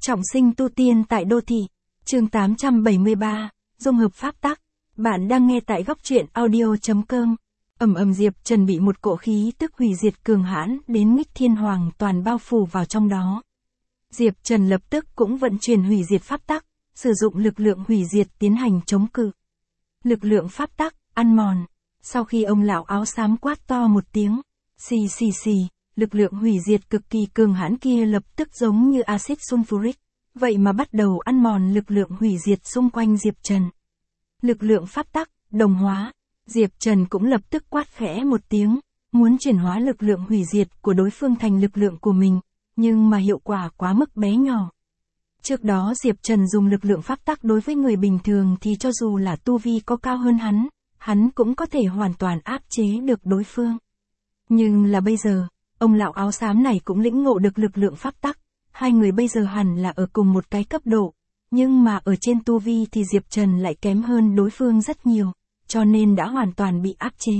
Trọng sinh tu tiên tại đô thị. Chương 873, dung hợp pháp tắc. Bạn đang nghe tại góc truyện audio.com. Diệp Trần bị một cỗ khí tức hủy diệt cường hãn đến nghịch thiên hoàn toàn bao phủ vào trong đó. Diệp Trần lập tức cũng vận chuyển hủy diệt pháp tắc, sử dụng lực lượng hủy diệt tiến hành chống cự. Lực lượng pháp tắc, ăn mòn. Sau khi ông lão áo xám quát to một tiếng, xì xì xì, lực lượng hủy diệt cực kỳ cường hãn kia lập tức giống như axit sulfuric, vậy mà bắt đầu ăn mòn lực lượng hủy diệt xung quanh Diệp Trần. Lực lượng pháp tắc, đồng hóa. Diệp Trần cũng lập tức quát khẽ một tiếng, muốn chuyển hóa lực lượng hủy diệt của đối phương thành lực lượng của mình, nhưng mà hiệu quả quá mức bé nhỏ. Trước đó Diệp Trần dùng lực lượng pháp tắc đối với người bình thường thì cho dù là tu vi có cao hơn hắn cũng có thể hoàn toàn áp chế được đối phương. Nhưng là bây giờ, ông lão áo xám này cũng lĩnh ngộ được lực lượng pháp tắc, hai người bây giờ hẳn là ở cùng một cái cấp độ, nhưng mà ở trên tu vi thì Diệp Trần lại kém hơn đối phương rất nhiều, cho nên đã hoàn toàn bị áp chế.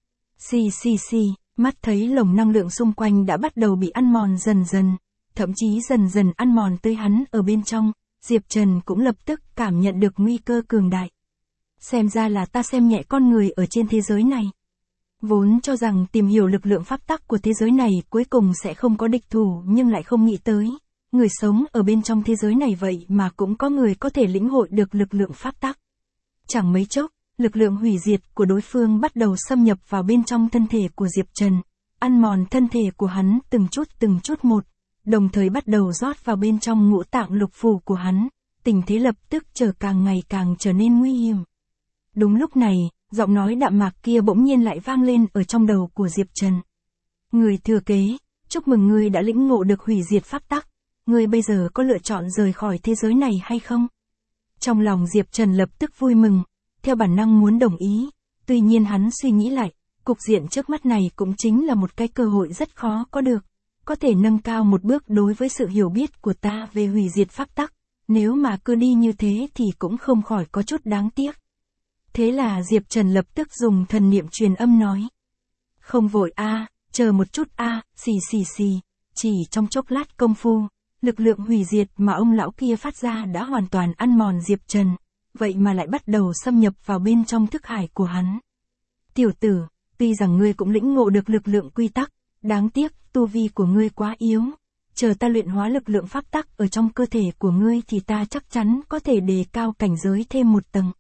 Xì xì xì, mắt thấy lồng năng lượng xung quanh đã bắt đầu bị ăn mòn dần dần, thậm chí dần dần ăn mòn tới hắn ở bên trong, Diệp Trần cũng lập tức cảm nhận được nguy cơ cường đại. Xem ra là ta xem nhẹ con người ở trên thế giới này. Vốn cho rằng tìm hiểu lực lượng pháp tắc của thế giới này cuối cùng sẽ không có địch thủ, nhưng lại không nghĩ tới, người sống ở bên trong thế giới này vậy mà cũng có người có thể lĩnh hội được lực lượng pháp tắc. Chẳng mấy chốc, lực lượng hủy diệt của đối phương bắt đầu xâm nhập vào bên trong thân thể của Diệp Trần, ăn mòn thân thể của hắn từng chút một, đồng thời bắt đầu rót vào bên trong ngũ tạng lục phủ của hắn, tình thế lập tức càng ngày càng trở nên nguy hiểm. Đúng lúc này, giọng nói đạm mạc kia bỗng nhiên lại vang lên ở trong đầu của Diệp Trần. Người thừa kế, chúc mừng ngươi đã lĩnh ngộ được hủy diệt pháp tắc, ngươi bây giờ có lựa chọn rời khỏi thế giới này hay không? Trong lòng Diệp Trần lập tức vui mừng, theo bản năng muốn đồng ý, tuy nhiên hắn suy nghĩ lại, cục diện trước mắt này cũng chính là một cái cơ hội rất khó có được, có thể nâng cao một bước đối với sự hiểu biết của ta về hủy diệt pháp tắc, nếu mà cứ đi như thế thì cũng không khỏi có chút đáng tiếc. Thế là Diệp Trần lập tức dùng thần niệm truyền âm nói. Không vội chờ một chút xì xì xì, chỉ trong chốc lát công phu, lực lượng hủy diệt mà ông lão kia phát ra đã hoàn toàn ăn mòn Diệp Trần, vậy mà lại bắt đầu xâm nhập vào bên trong thức hải của hắn. Tiểu tử, tuy rằng ngươi cũng lĩnh ngộ được lực lượng quy tắc, đáng tiếc tu vi của ngươi quá yếu, chờ ta luyện hóa lực lượng pháp tắc ở trong cơ thể của ngươi thì ta chắc chắn có thể đề cao cảnh giới thêm một tầng.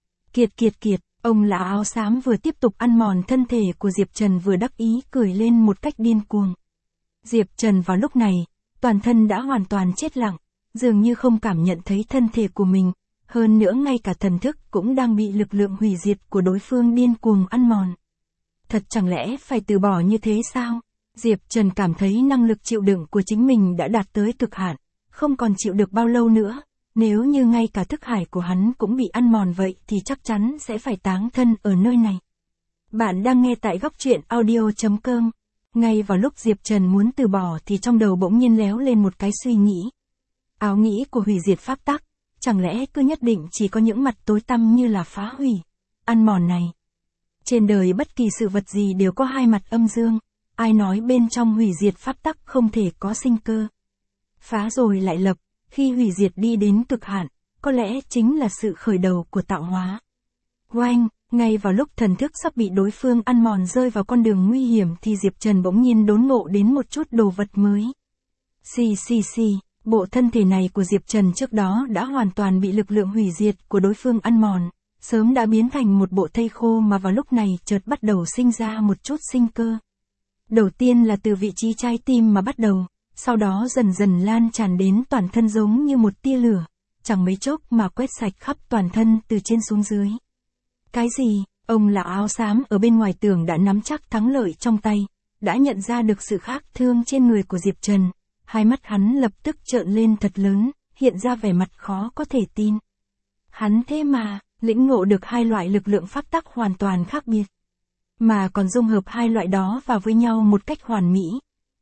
Kiệt, ông lão áo xám vừa tiếp tục ăn mòn thân thể của Diệp Trần vừa đắc ý cười lên một cách điên cuồng. Diệp Trần vào lúc này, toàn thân đã hoàn toàn chết lặng, dường như không cảm nhận thấy thân thể của mình, hơn nữa ngay cả thần thức cũng đang bị lực lượng hủy diệt của đối phương điên cuồng ăn mòn. Thật chẳng lẽ phải từ bỏ như thế sao? Diệp Trần cảm thấy năng lực chịu đựng của chính mình đã đạt tới cực hạn, không còn chịu được bao lâu nữa. Nếu như ngay cả thức hải của hắn cũng bị ăn mòn vậy thì chắc chắn sẽ phải táng thân ở nơi này. Bạn đang nghe tại góc truyện audio.com. Ngay vào lúc Diệp Trần muốn từ bỏ thì trong đầu bỗng nhiên léo lên một cái suy nghĩ. Áo nghĩ của hủy diệt pháp tắc, chẳng lẽ cứ nhất định chỉ có những mặt tối tăm như là phá hủy, ăn mòn này? Trên đời bất kỳ sự vật gì đều có hai mặt âm dương, ai nói bên trong hủy diệt pháp tắc không thể có sinh cơ? Phá rồi lại lập. Khi hủy diệt đi đến cực hạn, có lẽ chính là sự khởi đầu của tạo hóa. Oanh, ngay vào lúc thần thức sắp bị đối phương ăn mòn rơi vào con đường nguy hiểm thì Diệp Trần bỗng nhiên đốn ngộ đến một chút đồ vật mới. Xì xì xì, bộ thân thể này của Diệp Trần trước đó đã hoàn toàn bị lực lượng hủy diệt của đối phương ăn mòn, sớm đã biến thành một bộ thây khô mà vào lúc này chợt bắt đầu sinh ra một chút sinh cơ. Đầu tiên là từ vị trí trái tim mà bắt đầu. Sau đó dần dần lan tràn đến toàn thân giống như một tia lửa, chẳng mấy chốc mà quét sạch khắp toàn thân từ trên xuống dưới. Cái gì? Ông lão áo xám ở bên ngoài tường đã nắm chắc thắng lợi trong tay, đã nhận ra được sự khác thương trên người của Diệp Trần, hai mắt hắn lập tức trợn lên thật lớn, hiện ra vẻ mặt khó có thể tin. Hắn thế mà, lĩnh ngộ được hai loại lực lượng pháp tắc hoàn toàn khác biệt, mà còn dung hợp hai loại đó vào với nhau một cách hoàn mỹ.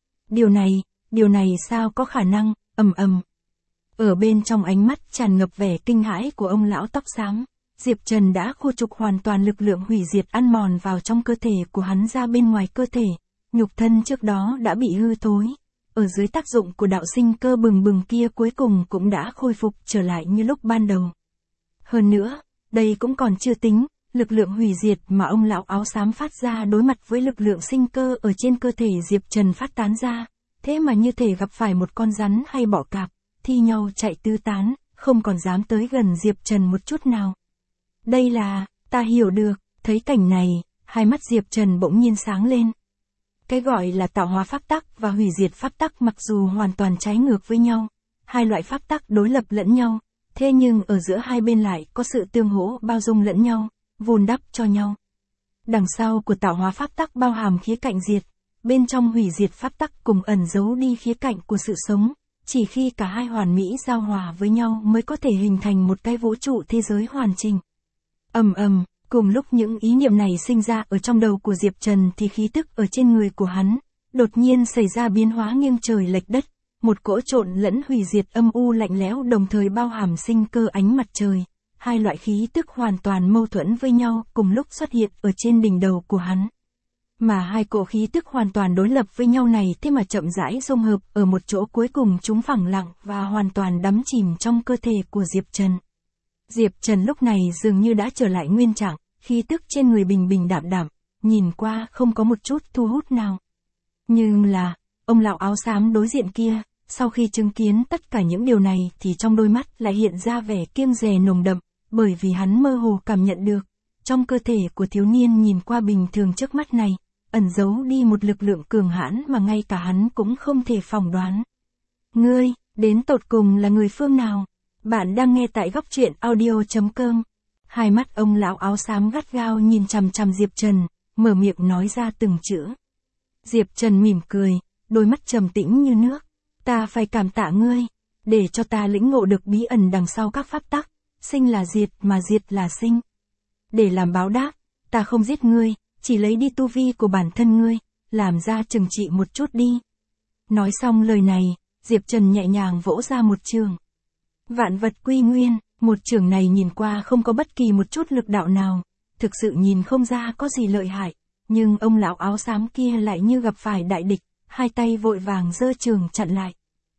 Điều này sao có khả năng? Ở bên trong ánh mắt tràn ngập vẻ kinh hãi của ông lão tóc xám, Diệp Trần đã khu trục hoàn toàn lực lượng hủy diệt ăn mòn vào trong cơ thể của hắn ra bên ngoài cơ thể, nhục thân trước đó đã bị hư thối, ở dưới tác dụng của đạo sinh cơ bừng bừng kia cuối cùng cũng đã khôi phục trở lại như lúc ban đầu. Hơn nữa, đây cũng còn chưa tính, lực lượng hủy diệt mà ông lão áo xám phát ra đối mặt với lực lượng sinh cơ ở trên cơ thể Diệp Trần phát tán ra, thế mà như thể gặp phải một con rắn hay bọ cạp, thi nhau chạy tứ tán, không còn dám tới gần Diệp Trần một chút nào. Đây là, ta hiểu được, thấy cảnh này, hai mắt Diệp Trần bỗng nhiên sáng lên. Cái gọi là tạo hóa pháp tắc và hủy diệt pháp tắc mặc dù hoàn toàn trái ngược với nhau, hai loại pháp tắc đối lập lẫn nhau, thế nhưng ở giữa hai bên lại có sự tương hỗ bao dung lẫn nhau, vun đắp cho nhau. Đằng sau của tạo hóa pháp tắc bao hàm khía cạnh diệt, bên trong hủy diệt pháp tắc cùng ẩn giấu đi khía cạnh của sự sống, chỉ khi cả hai hoàn mỹ giao hòa với nhau mới có thể hình thành một cái vũ trụ thế giới hoàn chỉnh. Cùng lúc những ý niệm này sinh ra ở trong đầu của Diệp Trần thì khí tức ở trên người của hắn, đột nhiên xảy ra biến hóa nghiêng trời lệch đất, một cỗ trộn lẫn hủy diệt âm u lạnh lẽo đồng thời bao hàm sinh cơ ánh mặt trời, hai loại khí tức hoàn toàn mâu thuẫn với nhau cùng lúc xuất hiện ở trên đỉnh đầu của hắn. Mà hai cỗ khí tức hoàn toàn đối lập với nhau này thế mà chậm rãi dung hợp ở một chỗ cuối cùng chúng phẳng lặng và hoàn toàn đắm chìm trong cơ thể của Diệp Trần. Diệp Trần lúc này dường như đã trở lại nguyên trạng, khí tức trên người bình bình đạm đạm, nhìn qua không có một chút thu hút nào. Nhưng là, ông lão áo xám đối diện kia, sau khi chứng kiến tất cả những điều này thì trong đôi mắt lại hiện ra vẻ kiêng dè nồng đậm, bởi vì hắn mơ hồ cảm nhận được, trong cơ thể của thiếu niên nhìn qua bình thường trước mắt này, ẩn giấu đi một lực lượng cường hãn mà ngay cả hắn cũng không thể phỏng đoán. Ngươi, đến tột cùng là người phương nào? Bạn đang nghe tại góc truyện audio.com. Hai mắt ông lão áo xám gắt gao nhìn chằm chằm Diệp Trần, mở miệng nói ra từng chữ. Diệp Trần mỉm cười, đôi mắt trầm tĩnh như nước. Ta phải cảm tạ ngươi, để cho ta lĩnh ngộ được bí ẩn đằng sau các pháp tắc, sinh là diệt mà diệt là sinh. Để làm báo đáp, ta không giết ngươi, chỉ lấy đi tu vi của bản thân ngươi, làm ra trừng trị một chút đi. Nói xong lời này, Diệp Trần nhẹ nhàng vỗ ra một trường. Vạn vật quy nguyên, một trường này nhìn qua không có bất kỳ một chút lực đạo nào, thực sự nhìn không ra có gì lợi hại, nhưng ông lão áo xám kia lại như gặp phải đại địch, hai tay vội vàng giơ trường chặn lại.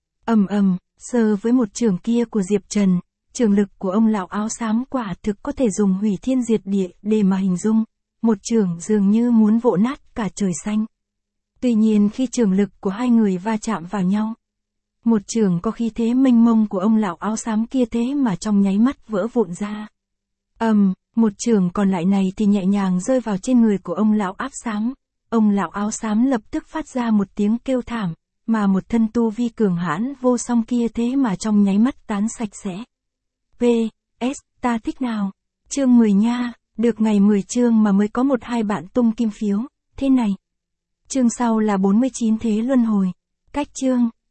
Sơ với một trường kia của Diệp Trần, trường lực của ông lão áo xám quả thực có thể dùng hủy thiên diệt địa để mà hình dung, một trường dường như muốn vỗ nát cả trời xanh. Tuy nhiên khi trường lực của hai người va chạm vào nhau, một trường có khí thế mênh mông của ông lão áo xám kia thế mà trong nháy mắt vỡ vụn ra. Một trường còn lại này thì nhẹ nhàng rơi vào trên người của ông lão áo xám. Ông lão áo xám lập tức phát ra một tiếng kêu thảm, mà một thân tu vi cường hãn vô song kia thế mà trong nháy mắt tán sạch sẽ. PS, ta thích nào? Chương 10 nha, được ngày 10 chương mà mới có 1-2 bạn tung kim phiếu, thế này. Chương sau là 49 thế luân hồi. Cách chương.